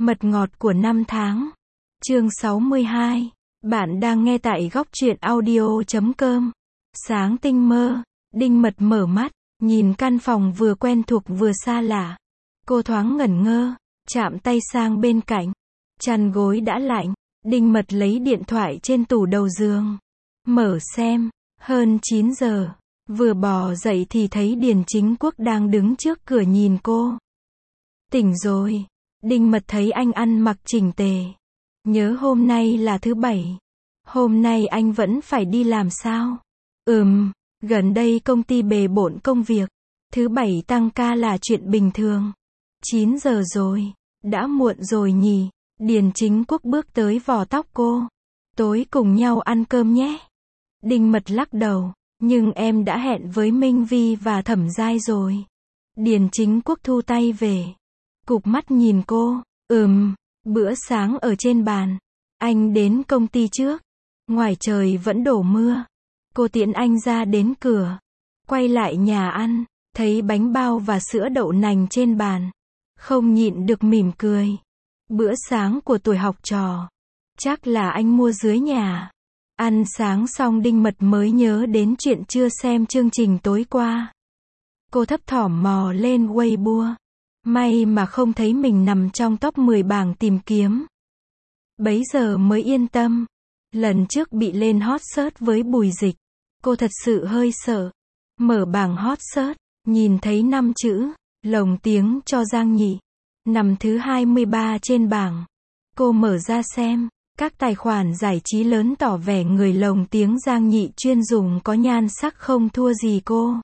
Mật ngọt của năm tháng. Chương 62. Bạn đang nghe tại góc truyện audio.com. Sáng tinh mơ, Đinh Mật mở mắt, nhìn căn phòng vừa quen thuộc vừa xa lạ. Cô thoáng ngẩn ngơ, chạm tay sang bên cạnh. Chăn gối đã lạnh, Đinh Mật lấy điện thoại trên tủ đầu giường. Mở xem, hơn 9 giờ. Vừa bò dậy thì thấy Điền Chính Quốc đang đứng trước cửa nhìn cô. Tỉnh rồi. Đinh Mật thấy anh ăn mặc chỉnh tề. Nhớ hôm nay là thứ bảy. Hôm nay anh vẫn phải đi làm sao? Gần đây công ty bề bộn công việc. Thứ bảy tăng ca là chuyện bình thường. 9 giờ rồi. Đã muộn rồi nhỉ? Điền Chính Quốc bước tới vò tóc cô. Tối cùng nhau ăn cơm nhé. Đinh Mật lắc đầu. Nhưng em đã hẹn với Minh Vi và Thẩm Giai rồi. Điền Chính Quốc thu tay về. Cụp mắt nhìn cô. Bữa sáng ở trên bàn. Anh đến công ty trước. Ngoài trời vẫn đổ mưa. Cô tiễn anh ra đến cửa. Quay lại nhà ăn. Thấy bánh bao và sữa đậu nành trên bàn. Không nhịn được mỉm cười. Bữa sáng của tuổi học trò. Chắc là anh mua dưới nhà. Ăn sáng xong Đinh Mật mới nhớ đến chuyện chưa xem chương trình tối qua. Cô thấp thỏm mò lên Weibo. May mà không thấy mình nằm trong top 10 bảng tìm kiếm. Bấy giờ mới yên tâm. Lần trước bị lên hot search với Bùi Dịch. Cô thật sự hơi sợ. Mở bảng hot search, nhìn thấy 5 chữ, lồng tiếng cho Giang Nhị. Nằm thứ 23 trên bảng. Cô mở ra xem. Các tài khoản giải trí lớn tỏ vẻ người lồng tiếng Giang Nhị chuyên dùng có nhan sắc không thua gì cô.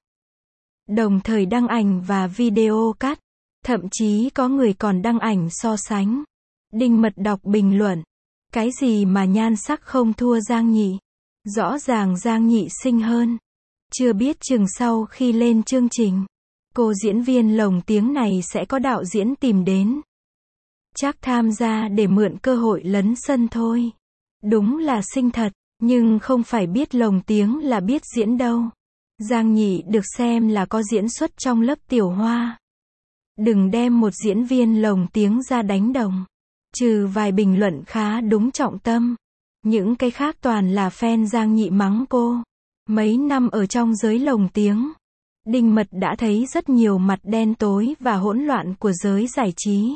Đồng thời đăng ảnh và video cắt. Thậm chí có người còn đăng ảnh so sánh. Đinh Mật đọc bình luận. Cái gì mà nhan sắc không thua Giang Nhị? Rõ ràng Giang Nhị xinh hơn. Chưa biết chừng sau khi lên chương trình, cô diễn viên lồng tiếng này sẽ có đạo diễn tìm đến. Chắc tham gia để mượn cơ hội lấn sân thôi. Đúng là xinh thật, nhưng không phải biết lồng tiếng là biết diễn đâu. Giang Nhị được xem là có diễn xuất trong lớp Tiểu Hoa. Đừng đem một diễn viên lồng tiếng ra đánh đồng. Trừ vài bình luận khá đúng trọng tâm. Những cái khác toàn là fan Giang Nhị mắng cô. Mấy năm ở trong giới lồng tiếng, Đinh Mật đã thấy rất nhiều mặt đen tối và hỗn loạn của giới giải trí.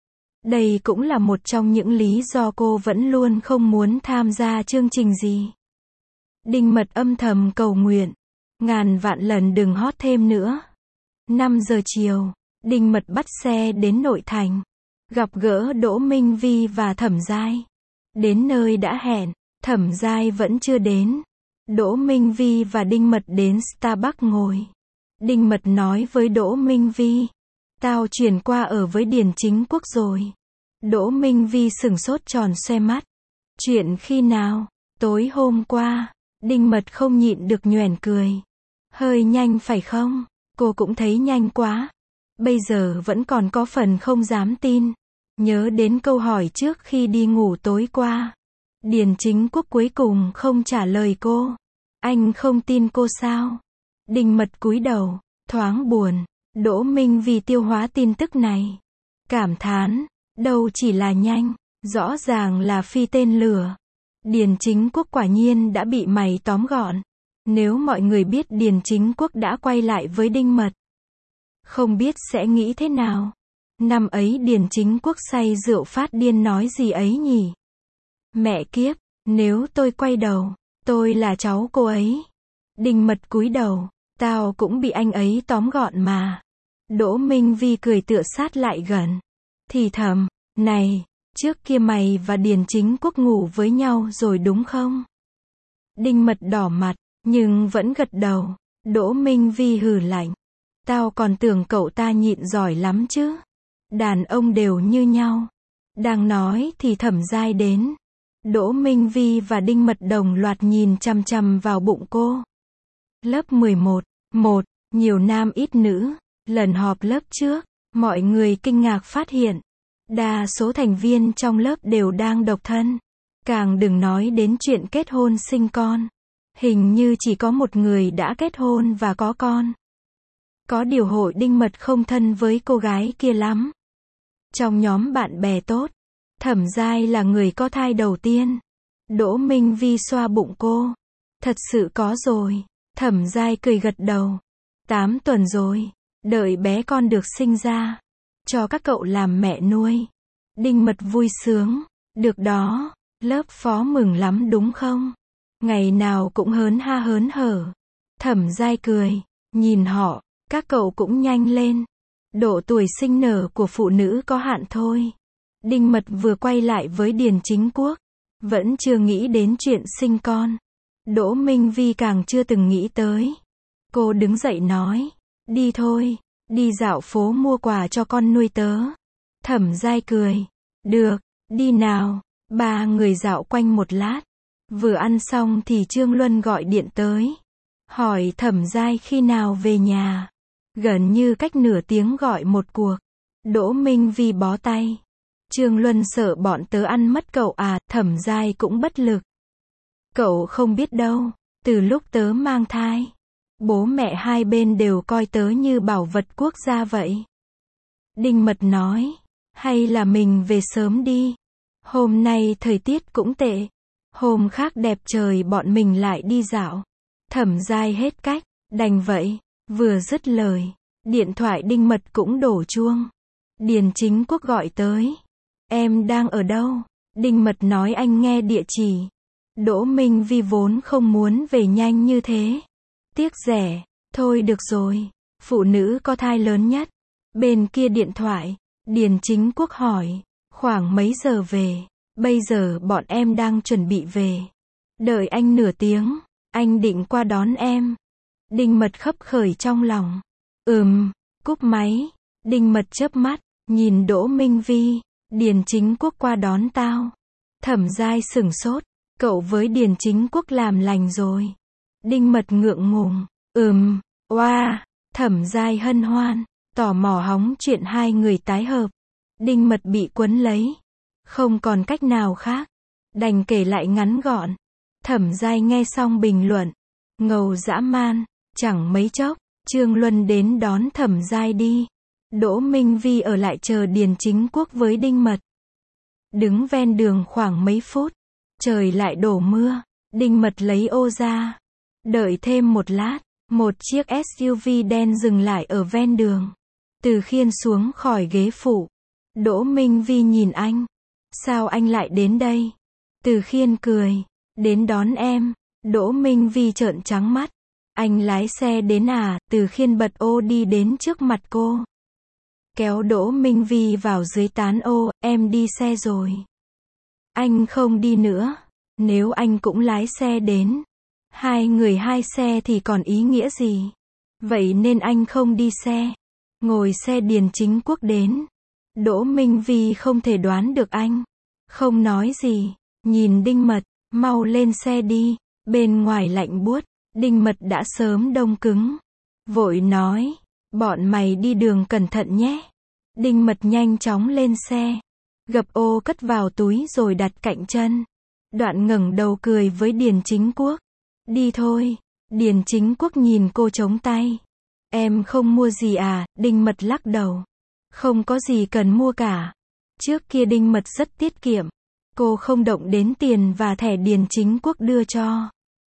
Đây cũng là một trong những lý do cô vẫn luôn không muốn tham gia chương trình gì. Đinh Mật âm thầm cầu nguyện. Ngàn vạn lần đừng hot thêm nữa. 5 giờ chiều, Đinh Mật bắt xe đến nội thành. Gặp gỡ Đỗ Minh Vi và Thẩm Giai. Đến nơi đã hẹn, Thẩm Giai vẫn chưa đến. Đỗ Minh Vi và Đinh Mật đến Starbucks ngồi. Đinh Mật nói với Đỗ Minh Vi. Tao chuyển qua ở với Điền Chính Quốc rồi. Đỗ Minh Vi sửng sốt tròn xoe mắt. Chuyện khi nào? Tối hôm qua. Đinh Mật không nhịn được nhoẻn cười. Hơi nhanh phải không? Cô cũng thấy nhanh quá. Bây giờ vẫn còn có phần không dám tin. Nhớ đến câu hỏi trước khi đi ngủ tối qua. Điền Chính Quốc cuối cùng không trả lời cô. Anh không tin cô sao? Đinh Mật cúi đầu, thoáng buồn. Đỗ Minh Vi tiêu hóa tin tức này. Cảm thán, đâu chỉ là nhanh, rõ ràng là phi tên lửa. Điền Chính Quốc quả nhiên đã bị mày tóm gọn. Nếu mọi người biết Điền Chính Quốc đã quay lại với Đinh Mật, không biết sẽ nghĩ thế nào. Năm ấy Điền Chính Quốc say rượu phát điên nói gì ấy nhỉ? Mẹ kiếp, nếu tôi quay đầu, tôi là cháu cô ấy. Đinh Mật cúi đầu, tao cũng bị anh ấy tóm gọn mà. Đỗ Minh Vi cười tựa sát lại gần. Thì thầm, này, trước kia mày và Điền Chính Quốc ngủ với nhau rồi đúng không? Đinh Mật đỏ mặt, nhưng vẫn gật đầu. Đỗ Minh Vi hừ lạnh. Tao còn tưởng cậu ta nhịn giỏi lắm chứ. Đàn ông đều như nhau. Đang nói thì Thẩm Giai đến. Đỗ Minh Vi và Đinh Mật đồng loạt nhìn chằm chằm vào bụng cô. Lớp 11, nhiều nam ít nữ. Lần họp lớp trước, mọi người kinh ngạc phát hiện. Đa số thành viên trong lớp đều đang độc thân. Càng đừng nói đến chuyện kết hôn sinh con. Hình như chỉ có một người đã kết hôn và có con. Có điều Hội Đinh Mật không thân với cô gái kia lắm. Trong nhóm bạn bè tốt, Thẩm Giai là người có thai đầu tiên. Đỗ Minh Vi xoa bụng cô. Thật sự có rồi. Thẩm Giai cười gật đầu. 8 tuần rồi. Đợi bé con được sinh ra. Cho các cậu làm mẹ nuôi. Đinh Mật vui sướng. Được đó. Lớp phó mừng lắm đúng không? Ngày nào cũng hớn ha hớn hở. Thẩm Giai cười. Nhìn họ. Các cậu cũng nhanh lên. Độ tuổi sinh nở của phụ nữ có hạn thôi. Đinh Mật vừa quay lại với Điền Chính Quốc. Vẫn chưa nghĩ đến chuyện sinh con. Đỗ Minh Vi càng chưa từng nghĩ tới. Cô đứng dậy nói. Đi thôi. Đi dạo phố mua quà cho con nuôi tớ. Thẩm Giai cười. Được. Đi nào. Ba người dạo quanh một lát. Vừa ăn xong thì Trương Luân gọi điện tới. Hỏi Thẩm Giai khi nào về nhà. Gần như cách nửa tiếng gọi một cuộc. Đỗ Minh Vi bó tay. Trương Luân sợ bọn tớ ăn mất cậu à, Thẩm Giai cũng bất lực. Cậu không biết đâu, từ lúc tớ mang thai, bố mẹ hai bên đều coi tớ như bảo vật quốc gia vậy. Đinh Mật nói, hay là mình về sớm đi. Hôm nay thời tiết cũng tệ. Hôm khác đẹp trời bọn mình lại đi dạo. Thẩm Giai hết cách, đành vậy. Vừa dứt lời, điện thoại Đinh Mật cũng đổ chuông. Điền Chính Quốc gọi tới. Em đang ở đâu? Đinh Mật nói anh nghe địa chỉ. Đỗ Minh Vi vốn không muốn về nhanh như thế. Tiếc rẻ. Thôi được rồi. Phụ nữ có thai lớn nhất. Bên kia điện thoại, Điền Chính Quốc hỏi. Khoảng mấy giờ về? Bây giờ bọn em đang chuẩn bị về. Đợi anh nửa tiếng. Anh định qua đón em. Đinh Mật khấp khởi trong lòng. Cúp máy. Đinh Mật chớp mắt, nhìn Đỗ Minh Vi. Điền Chính Quốc qua đón tao. Thẩm Giai sửng sốt. Cậu với Điền Chính Quốc làm lành rồi. Đinh Mật ngượng ngùng. Oa. Thẩm Giai hân hoan. Tò mò hóng chuyện hai người tái hợp. Đinh Mật bị quấn lấy. Không còn cách nào khác. Đành kể lại ngắn gọn. Thẩm Giai nghe xong bình luận. Ngầu dã man. Chẳng mấy chốc, Trương Luân đến đón Thẩm Giai đi. Đỗ Minh Vi ở lại chờ Điền Chính Quốc với Đinh Mật. Đứng ven đường khoảng mấy phút. Trời lại đổ mưa. Đinh Mật lấy ô ra. Đợi thêm một lát. Một chiếc SUV đen dừng lại ở ven đường. Từ Khiên xuống khỏi ghế phụ. Đỗ Minh Vi nhìn anh. Sao anh lại đến đây? Từ Khiên cười. Đến đón em. Đỗ Minh Vi trợn trắng mắt. Anh lái xe đến à? Từ Khiên bật ô đi đến trước mặt cô. Kéo Đỗ Minh Vi vào dưới tán ô. Em đi xe rồi. Anh không đi nữa. Nếu anh cũng lái xe đến. Hai người hai xe thì còn ý nghĩa gì? Vậy nên anh không đi xe. Ngồi xe Điền Chính Quốc đến. Đỗ Minh Vi không thể đoán được anh. Không nói gì. Nhìn Đinh Mật. Mau lên xe đi. Bên ngoài lạnh buốt. Đinh Mật đã sớm đông cứng. Vội nói. Bọn mày đi đường cẩn thận nhé. Đinh Mật nhanh chóng lên xe. Gập ô cất vào túi rồi đặt cạnh chân. Đoạn ngẩng đầu cười với Điền Chính Quốc. Đi thôi. Điền Chính Quốc nhìn cô chống tay. Em không mua gì à? Đinh Mật lắc đầu. Không có gì cần mua cả. Trước kia Đinh Mật rất tiết kiệm. Cô không động đến tiền và thẻ Điền Chính Quốc đưa cho.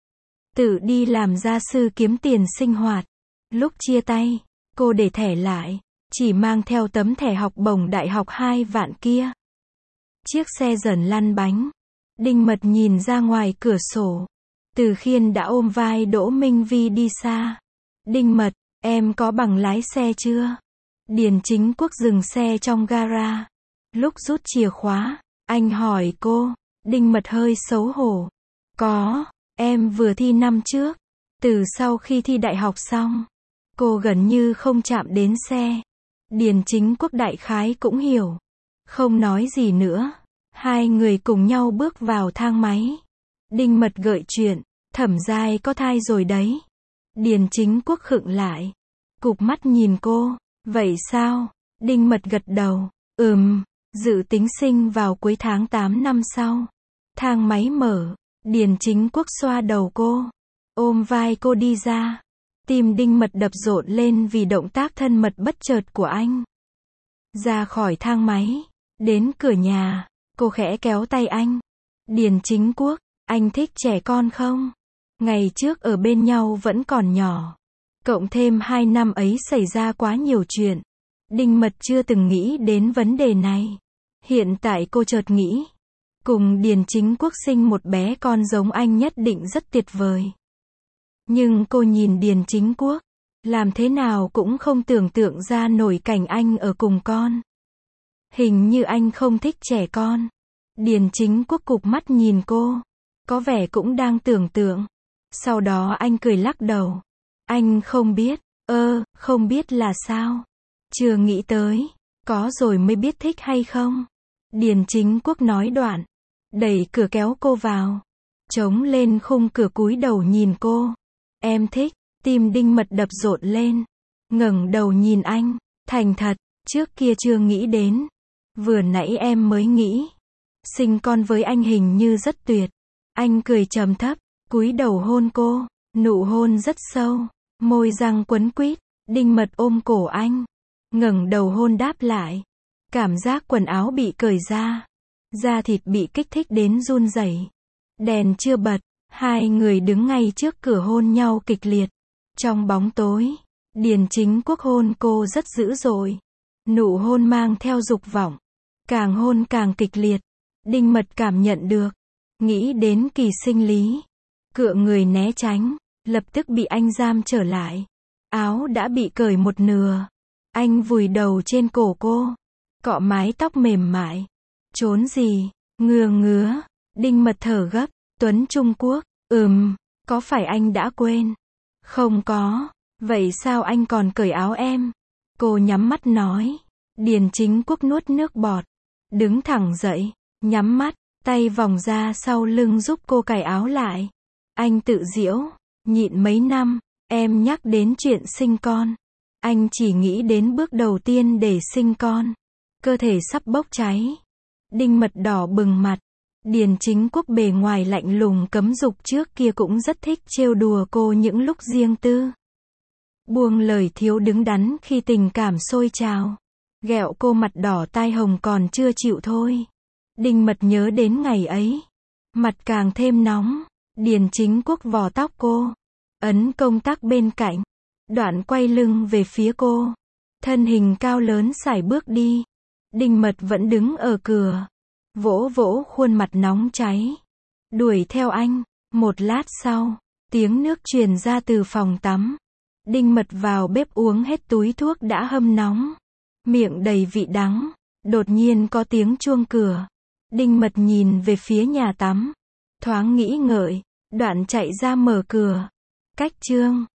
Tự đi làm gia sư kiếm tiền sinh hoạt. Lúc chia tay, cô để thẻ lại. Chỉ mang theo tấm thẻ học bổng đại học 2 vạn kia. Chiếc xe dần lăn bánh. Đinh Mật nhìn ra ngoài cửa sổ. Từ Khiên đã ôm vai Đỗ Minh Vi đi xa. Đinh Mật, em có bằng lái xe chưa? Điền Chính Quốc dừng xe trong gara. Lúc rút chìa khóa, anh hỏi cô. Đinh Mật hơi xấu hổ. Có, em vừa thi năm trước. Từ sau khi thi đại học xong, cô gần như không chạm đến xe. Điền Chính Quốc đại khái cũng hiểu. Không nói gì nữa. Hai người cùng nhau bước vào thang máy. Đinh Mật gợi chuyện. Thẩm Giai có thai rồi đấy. Điền Chính Quốc khựng lại. Cụp mắt nhìn cô. Vậy sao? Đinh Mật gật đầu. Dự tính sinh vào cuối tháng 8 năm sau. Thang máy mở. Điền Chính Quốc xoa đầu cô. Ôm vai cô đi ra. Tim Đinh Mật đập rộn lên vì động tác thân mật bất chợt của anh. Ra khỏi thang máy, đến cửa nhà, cô khẽ kéo tay anh. Điền Chính Quốc, anh thích trẻ con không? Ngày trước ở bên nhau vẫn còn nhỏ. Cộng thêm 2 năm ấy xảy ra quá nhiều chuyện. Đinh Mật chưa từng nghĩ đến vấn đề này. Hiện tại cô chợt nghĩ, cùng Điền Chính Quốc sinh một bé con giống anh nhất định rất tuyệt vời. Nhưng cô nhìn Điền Chính Quốc, làm thế nào cũng không tưởng tượng ra nổi cảnh anh ở cùng con. Hình như anh không thích trẻ con. Điền Chính Quốc cụp mắt nhìn cô, có vẻ cũng đang tưởng tượng. Sau đó anh cười lắc đầu. Anh không biết. Không biết là sao? Chưa nghĩ tới. Có rồi mới biết thích hay không? Điền Chính Quốc nói đoạn, đẩy cửa kéo cô vào. Chống lên khung cửa cúi đầu nhìn cô. Em thích. Tim Đinh Mật đập rộn lên. Ngẩng đầu nhìn anh. Thành thật, trước kia chưa nghĩ đến. Vừa nãy em mới nghĩ. Sinh con với anh hình như rất tuyệt. Anh cười trầm thấp, cúi đầu hôn cô. Nụ hôn rất sâu. Môi răng quấn quýt. Đinh Mật ôm cổ anh. Ngẩng đầu hôn đáp lại. Cảm giác quần áo bị cởi ra. Da thịt bị kích thích đến run rẩy. Đèn chưa bật. Hai người đứng ngay trước cửa hôn nhau kịch liệt. Trong bóng tối, Điền Chính Quốc hôn cô rất dữ dội. Nụ hôn mang theo dục vọng. Càng hôn càng kịch liệt. Đinh Mật cảm nhận được. Nghĩ đến kỳ sinh lý. Cựa người né tránh. Lập tức bị anh giam trở lại. Áo đã bị cởi một nửa. Anh vùi đầu trên cổ cô. Cọ mái tóc mềm mại. Trốn gì? Ngứa. Đinh Mật thở gấp. Tuấn Trung Quốc. Có phải anh đã quên? Không có. Vậy sao anh còn cởi áo em? Cô nhắm mắt nói. Điền Chính Quốc nuốt nước bọt. Đứng thẳng dậy. Nhắm mắt. Tay vòng ra sau lưng giúp cô cài áo lại. Anh tự giễu. Nhịn mấy năm. Em nhắc đến chuyện sinh con. Anh chỉ nghĩ đến bước đầu tiên để sinh con. Cơ thể sắp bốc cháy. Đinh Mật đỏ bừng mặt. Điền Chính Quốc bề ngoài lạnh lùng cấm dục trước kia cũng rất thích trêu đùa cô những lúc riêng tư. Buông lời thiếu đứng đắn khi tình cảm sôi trào. Ghẹo cô mặt đỏ tai hồng còn chưa chịu thôi. Đinh Mật nhớ đến ngày ấy. Mặt càng thêm nóng. Điền Chính Quốc vò tóc cô. Ấn công tắc bên cạnh. Đoạn quay lưng về phía cô. Thân hình cao lớn sải bước đi. Đinh Mật vẫn đứng ở cửa. Vỗ vỗ khuôn mặt nóng cháy. Đuổi theo anh. Một lát sau, tiếng nước truyền ra từ phòng tắm. Đinh Mật vào bếp uống hết túi thuốc đã hâm nóng. Miệng đầy vị đắng. Đột nhiên có tiếng chuông cửa. Đinh Mật nhìn về phía nhà tắm. Thoáng nghĩ ngợi. Đoạn chạy ra mở cửa. Cách Trương.